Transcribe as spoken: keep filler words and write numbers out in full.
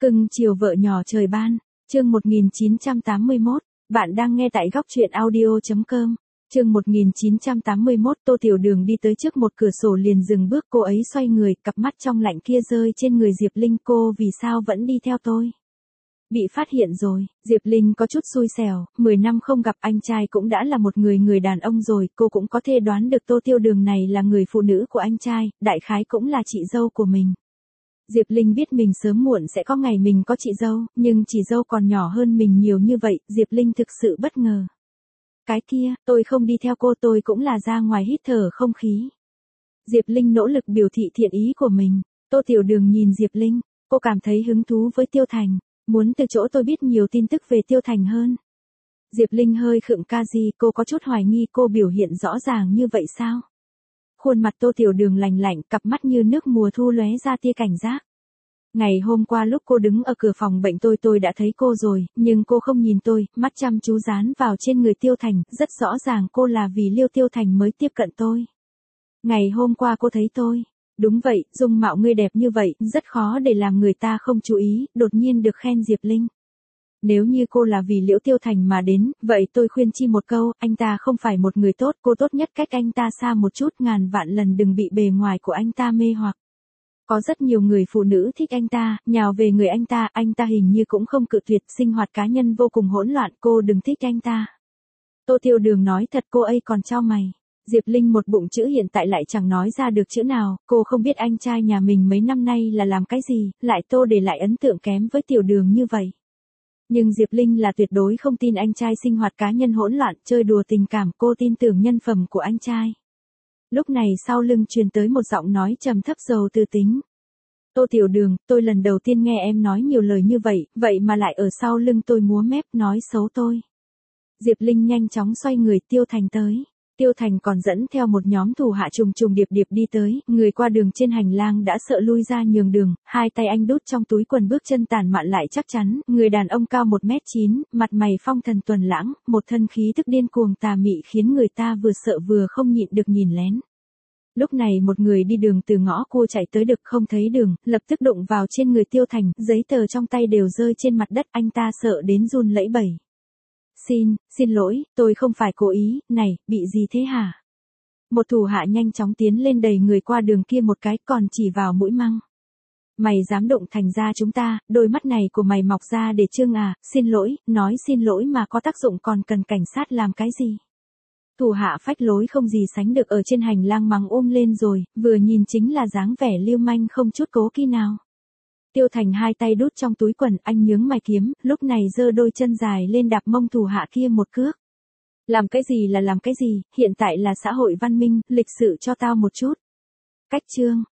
Cưng chiều vợ nhỏ trời ban, chương một nghìn chín trăm tám mươi mốt, bạn đang nghe tại góc truyện audio chấm com. Chương một nghìn chín trăm tám mươi mốt, Tô Tiểu Đường đi tới trước một cửa sổ liền dừng bước, cô ấy xoay người, cặp mắt trong lạnh kia rơi trên người Diệp Linh. Cô vì sao vẫn đi theo tôi? Bị phát hiện rồi, Diệp Linh có chút xui xẻo, mười năm không gặp anh trai cũng đã là một người người đàn ông rồi, cô cũng có thể đoán được Tô Tiểu Đường này là người phụ nữ của anh trai, đại khái cũng là chị dâu của mình. Diệp Linh biết mình sớm muộn sẽ có ngày mình có chị dâu, nhưng chị dâu còn nhỏ hơn mình nhiều như vậy, Diệp Linh thực sự bất ngờ. Cái kia, tôi không đi theo cô, tôi cũng là ra ngoài hít thở không khí. Diệp Linh nỗ lực biểu thị thiện ý của mình. Tô Tiểu Đường nhìn Diệp Linh, cô cảm thấy hứng thú với Tiêu Thành, muốn từ chỗ tôi biết nhiều tin tức về Tiêu Thành hơn. Diệp Linh hơi khựng, ca gì, cô có chút hoài nghi cô biểu hiện rõ ràng như vậy sao? Khuôn mặt Tô Tiểu Đường lành lạnh, cặp mắt như nước mùa thu lóe ra tia cảnh giác. Ngày hôm qua lúc cô đứng ở cửa phòng bệnh tôi tôi đã thấy cô rồi, nhưng cô không nhìn tôi, mắt chăm chú dán vào trên người Tiêu Thành, rất rõ ràng cô là vì Liêu Tiêu Thành mới tiếp cận tôi. Ngày hôm qua cô thấy tôi. Đúng vậy, dung mạo ngươi đẹp như vậy, rất khó để làm người ta không chú ý, đột nhiên được khen Diệp Linh. Nếu như cô là vì Liễu Tiêu Thành mà đến, vậy tôi khuyên chi một câu, anh ta không phải một người tốt, cô tốt nhất cách anh ta xa một chút, ngàn vạn lần đừng bị bề ngoài của anh ta mê hoặc. Có rất nhiều người phụ nữ thích anh ta, nhào về người anh ta, anh ta hình như cũng không cự tuyệt, sinh hoạt cá nhân vô cùng hỗn loạn, cô đừng thích anh ta. Tô Tiểu Đường nói thật, cô ấy còn chau mày. Diệp Linh một bụng chữ hiện tại lại chẳng nói ra được chữ nào, cô không biết anh trai nhà mình mấy năm nay là làm cái gì, lại tô để lại ấn tượng kém với Tiểu Đường như vậy. Nhưng Diệp Linh là tuyệt đối không tin anh trai sinh hoạt cá nhân hỗn loạn, chơi đùa tình cảm, cô tin tưởng nhân phẩm của anh trai. Lúc này sau lưng truyền tới một giọng nói trầm thấp giàu tư tính. Tô Tiểu Đường, tôi lần đầu tiên nghe em nói nhiều lời như vậy, vậy mà lại ở sau lưng tôi múa mép nói xấu tôi. Diệp Linh nhanh chóng xoay người, Tiêu Thành tới. Tiêu Thành còn dẫn theo một nhóm thủ hạ trùng trùng điệp điệp đi tới, người qua đường trên hành lang đã sợ lui ra nhường đường, hai tay anh đút trong túi quần, bước chân tản mạn lại chắc chắn, người đàn ông cao một mét chín, mặt mày phong thần tuần lãng, một thân khí tức điên cuồng tà mị khiến người ta vừa sợ vừa không nhịn được nhìn lén. Lúc này một người đi đường từ ngõ cua chạy tới, được không thấy đường, lập tức đụng vào trên người Tiêu Thành, giấy tờ trong tay đều rơi trên mặt đất, anh ta sợ đến run lẩy bẩy. Xin, xin lỗi, tôi không phải cố ý, này, bị gì thế hả? Một thủ hạ nhanh chóng tiến lên đẩy người qua đường kia một cái, còn chỉ vào mũi măng. Mày dám đụng Thành ra chúng ta, đôi mắt này của mày mọc ra để trương à, xin lỗi, nói xin lỗi mà có tác dụng, còn cần cảnh sát làm cái gì? Thủ hạ phách lối không gì sánh được ở trên hành lang mắng ôm lên rồi, vừa nhìn chính là dáng vẻ lưu manh không chút cố kỵ nào. Tiêu Thành hai tay đút trong túi quần, anh nhướng mày kiếm, lúc này giơ đôi chân dài lên đạp mông thủ hạ kia một cước. Làm cái gì là làm cái gì, hiện tại là xã hội văn minh, lịch sự cho tao một chút. Cách chương,